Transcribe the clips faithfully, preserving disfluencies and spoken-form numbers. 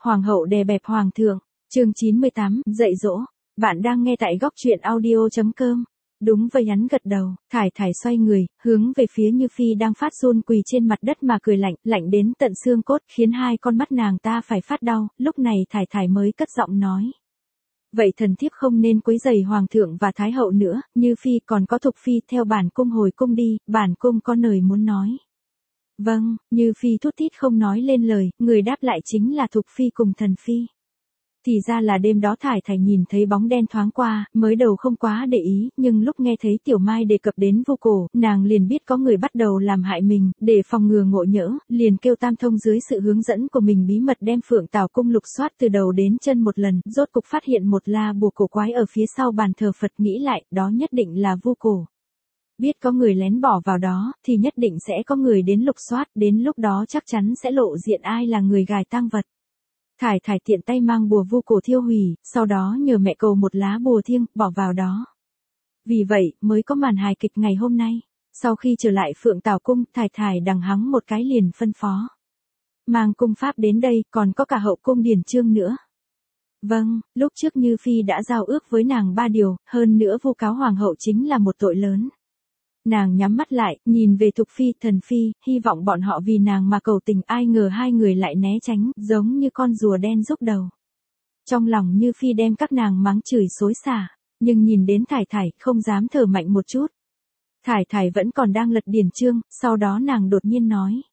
Hoàng hậu đè bẹp hoàng thượng. Chương chín mươi tám, dạy dỗ. Bạn đang nghe tại góc truyện audio chấm com. Đúng vậy, hắn gật đầu, Thải Thải xoay người, hướng về phía Như Phi đang phát run quỳ trên mặt đất mà cười lạnh, lạnh đến tận xương cốt, khiến hai con mắt nàng ta phải phát đau. Lúc này Thải Thải mới cất giọng nói: vậy thần thiếp không nên quấy rầy hoàng thượng và thái hậu nữa. Như Phi, còn có Thục Phi, theo bản cung hồi cung đi, bản cung có lời muốn nói. Vâng. Như Phi thút thít không nói lên lời, người đáp lại chính là Thục Phi cùng Thần Phi. Thì ra là đêm đó Thải Thải nhìn thấy bóng đen thoáng qua, mới đầu không quá để ý, nhưng lúc nghe thấy Tiểu Mai đề cập đến Vu Cổ, nàng liền biết có người bắt đầu làm hại mình. Để phòng ngừa ngộ nhỡ, liền kêu Tam Thông dưới sự hướng dẫn của mình bí mật đem Phượng Tảo cung lục soát từ đầu đến chân một lần, rốt cục phát hiện một la bùa cổ quái ở phía sau bàn thờ Phật, nghĩ lại, đó nhất định là Vu Cổ. Biết có người lén bỏ vào đó, thì nhất định sẽ có người đến lục soát, đến lúc đó chắc chắn sẽ lộ diện ai là người gài tang vật. Thải Thải tiện tay mang bùa Vu Cổ thiêu hủy, sau đó nhờ mẹ cầu một lá bùa thiêng, bỏ vào đó. Vì vậy, mới có màn hài kịch ngày hôm nay. Sau khi trở lại Phượng Tảo cung, Thải Thải đằng hắng một cái liền phân phó: mang cung pháp đến đây, còn có cả hậu cung điển chương nữa. Vâng. Lúc trước Như Phi đã giao ước với nàng ba điều, hơn nữa vu cáo hoàng hậu chính là một tội lớn. Nàng nhắm mắt lại, nhìn về Thục Phi, Thần Phi, hy vọng bọn họ vì nàng mà cầu tình, ai ngờ hai người lại né tránh, giống như con rùa đen rúc đầu. Trong lòng Như Phi đem các nàng mắng chửi xối xả, nhưng nhìn đến Thải Thải, không dám thở mạnh một chút. Thải Thải vẫn còn đang lật điển chương, sau đó nàng đột nhiên nói: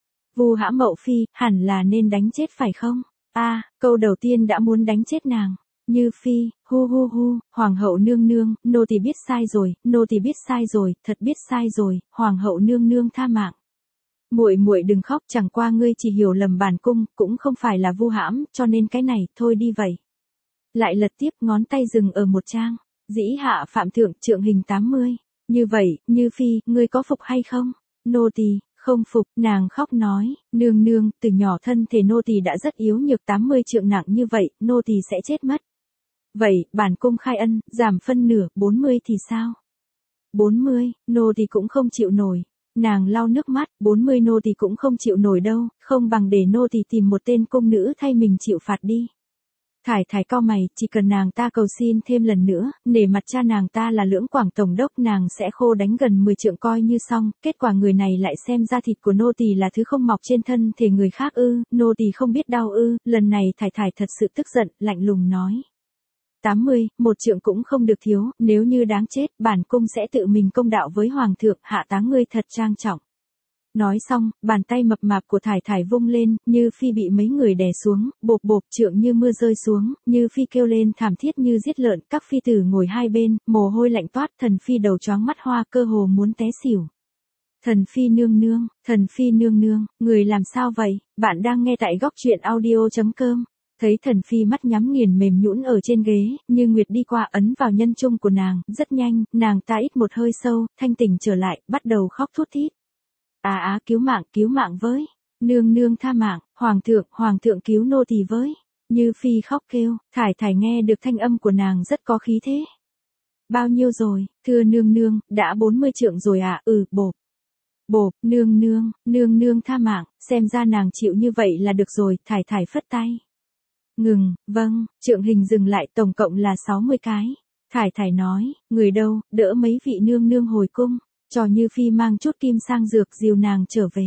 Vu hãm mậu phi, hẳn là nên đánh chết phải không? A, à, câu đầu tiên đã muốn đánh chết nàng. Như Phi, hu hu hu, hoàng hậu nương nương, nô tỳ biết sai rồi, nô tỳ biết sai rồi, thật biết sai rồi, hoàng hậu nương nương tha mạng. Muội muội đừng khóc, chẳng qua ngươi chỉ hiểu lầm bản cung, cũng không phải là vu hãm, cho nên cái này, thôi đi vậy. Lại lật tiếp, ngón tay dừng ở một trang, dĩ hạ phạm thượng, trượng hình tám mươi. Như vậy, Như Phi, ngươi có phục hay không? Nô tỳ không phục. Nàng khóc nói: nương nương, từ nhỏ thân thể nô tỳ đã rất yếu nhược, tám mươi trượng nặng như vậy, nô tỳ sẽ chết mất. Vậy, bản cung khai ân, giảm phân nửa, bốn mươi thì sao? bốn mươi, nô tỳ cũng không chịu nổi. Nàng lau nước mắt, bốn mươi nô tỳ cũng không chịu nổi đâu, không bằng để nô tỳ tìm một tên cung nữ thay mình chịu phạt đi. Thải Thải cau mày, chỉ cần nàng ta cầu xin thêm lần nữa, nể mặt cha nàng ta là Lưỡng Quảng tổng đốc, nàng sẽ khô đánh gần mười trượng coi như xong. Kết quả người này lại xem da thịt của nô tỳ là thứ không mọc trên thân thể người khác ư? Nô tỳ không biết đau ư? Lần này Thải Thải thật sự tức giận, lạnh lùng nói: tám mươi, một trượng cũng không được thiếu, nếu như đáng chết, bản cung sẽ tự mình công đạo với hoàng thượng, hạ táng ngươi thật trang trọng. Nói xong, bàn tay mập mạp của Thải Thải vung lên, Như Phi bị mấy người đè xuống, bộp bộp, trượng như mưa rơi xuống, Như Phi kêu lên thảm thiết như giết lợn, các phi tử ngồi hai bên, mồ hôi lạnh toát, Thần Phi đầu choáng mắt hoa, cơ hồ muốn té xỉu. Thần Phi nương nương, Thần Phi nương nương, người làm sao vậy? Bạn đang nghe tại góc truyện audio chấm com. Thấy Thần Phi mắt nhắm nghiền mềm nhũn ở trên ghế, Như Nguyệt đi qua ấn vào nhân trung của nàng, rất nhanh, nàng ta ít một hơi sâu, thanh tỉnh trở lại, bắt đầu khóc thút thít. Á à, á, cứu mạng, cứu mạng với. Nương nương tha mạng, hoàng thượng, hoàng thượng cứu nô tỳ với. Như Phi khóc kêu, Thải Thải nghe được thanh âm của nàng rất có khí thế. Bao nhiêu rồi, thưa nương nương, đã bốn mươi trượng rồi à, ừ, bộp. Bộp, nương nương, nương nương tha mạng, xem ra nàng chịu như vậy là được rồi, Thải Thải phất tay. Ngừng, vâng, trượng hình dừng lại, tổng cộng là sáu mươi cái. Thải Thải nói: người đâu, đỡ mấy vị nương nương hồi cung, cho Như Phi mang chút kim sang dược dìu nàng trở về.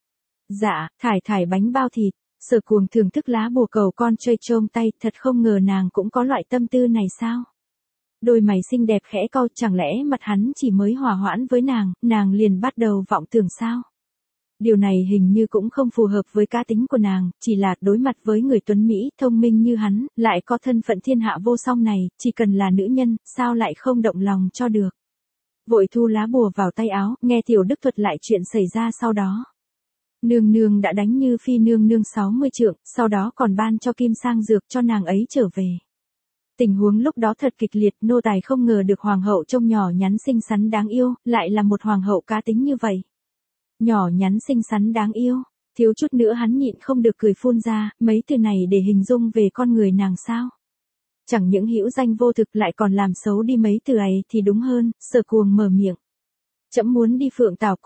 Dạ. Thải Thải bánh bao thịt. Sở Cuồng thưởng thức lá bùa cầu con chơi trôm tay, thật không ngờ nàng cũng có loại tâm tư này sao. Đôi mày xinh đẹp khẽ cau, chẳng lẽ mặt hắn chỉ mới hòa hoãn với nàng, nàng liền bắt đầu vọng tưởng sao? Điều này hình như cũng không phù hợp với cá tính của nàng, chỉ là đối mặt với người tuấn Mỹ, thông minh như hắn, lại có thân phận thiên hạ vô song này, chỉ cần là nữ nhân, sao lại không động lòng cho được. Vội thu lá bùa vào tay áo, nghe Tiểu Đức thuật lại chuyện xảy ra sau đó. Nương nương đã đánh Như Phi nương nương sáu mươi trượng, sau đó còn ban cho kim sang dược cho nàng ấy trở về. Tình huống lúc đó thật kịch liệt, nô tài không ngờ được hoàng hậu trông nhỏ nhắn xinh xắn đáng yêu, lại là một hoàng hậu cá tính như vậy. Nhỏ nhắn xinh xắn đáng yêu, thiếu chút nữa hắn nhịn không được cười phun ra, mấy từ này để hình dung về con người nàng sao. Chẳng những hữu danh vô thực lại còn làm xấu đi mấy từ ấy thì đúng hơn. Sở Cuồng mở miệng: trẫm muốn đi Phượng Tảo cung.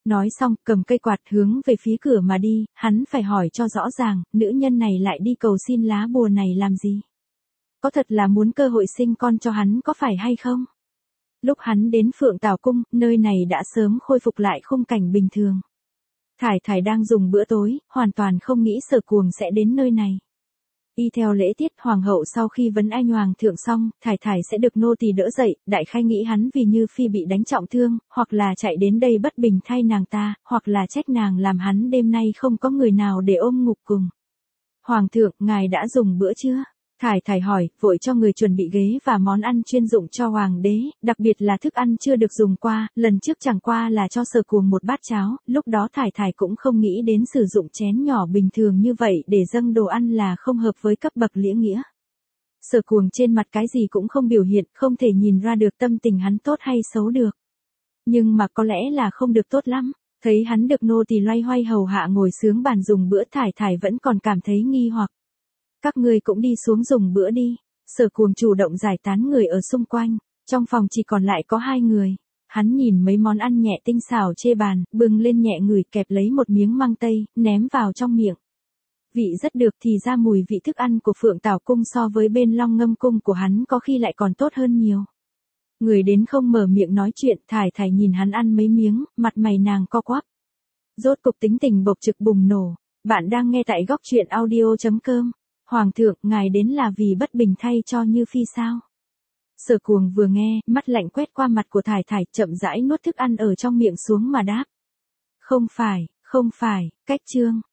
Nói xong, cầm cây quạt hướng về phía cửa mà đi, hắn phải hỏi cho rõ ràng, nữ nhân này lại đi cầu xin lá bùa này làm gì? Có thật là muốn cơ hội sinh con cho hắn có phải hay không? Lúc hắn đến Phượng Tảo Cung, nơi này đã sớm khôi phục lại khung cảnh bình thường. Thải Thải đang dùng bữa tối, hoàn toàn không nghĩ Sở Cuồng sẽ đến nơi này. Y theo lễ tiết hoàng hậu sau khi vấn anh hoàng thượng xong, Thải Thải sẽ được nô tỳ đỡ dậy, đại khái nghĩ hắn vì Như Phi bị đánh trọng thương, hoặc là chạy đến đây bất bình thay nàng ta, hoặc là trách nàng làm hắn đêm nay không có người nào để ôm ngục cùng. Hoàng thượng, ngài đã dùng bữa chưa? Thải Thải hỏi, vội cho người chuẩn bị ghế và món ăn chuyên dụng cho hoàng đế, đặc biệt là thức ăn chưa được dùng qua, lần trước chẳng qua là cho Sở Cuồng một bát cháo, lúc đó Thải Thải cũng không nghĩ đến sử dụng chén nhỏ bình thường như vậy để dâng đồ ăn là không hợp với cấp bậc lễ nghĩa. Sở Cuồng trên mặt cái gì cũng không biểu hiện, không thể nhìn ra được tâm tình hắn tốt hay xấu được. Nhưng mà có lẽ là không được tốt lắm, thấy hắn được nô tỳ loay hoay hầu hạ ngồi sướng bàn dùng bữa, Thải Thải vẫn còn cảm thấy nghi hoặc. Các ngươi cũng đi xuống dùng bữa đi. Sở Cuồng chủ động giải tán người ở xung quanh, trong phòng chỉ còn lại có hai người. Hắn nhìn mấy món ăn nhẹ tinh xảo chê bàn, bưng lên nhẹ ngửi, kẹp lấy một miếng măng tây, ném vào trong miệng. Vị rất được, thì ra mùi vị thức ăn của Phượng Tảo Cung so với bên Long Ngâm Cung của hắn có khi lại còn tốt hơn nhiều. Người đến không mở miệng nói chuyện, Thải Thải nhìn hắn ăn mấy miếng, mặt mày nàng co quắp. Rốt cục tính tình bộc trực bùng nổ. Bạn đang nghe tại góc truyện audio chấm com. Hoàng thượng, ngài đến là vì bất bình thay cho Như Phi sao? Sở Cuồng vừa nghe, mắt lạnh quét qua mặt của Thải Thải, chậm rãi nuốt thức ăn ở trong miệng xuống mà đáp. Không phải, không phải, cách trương.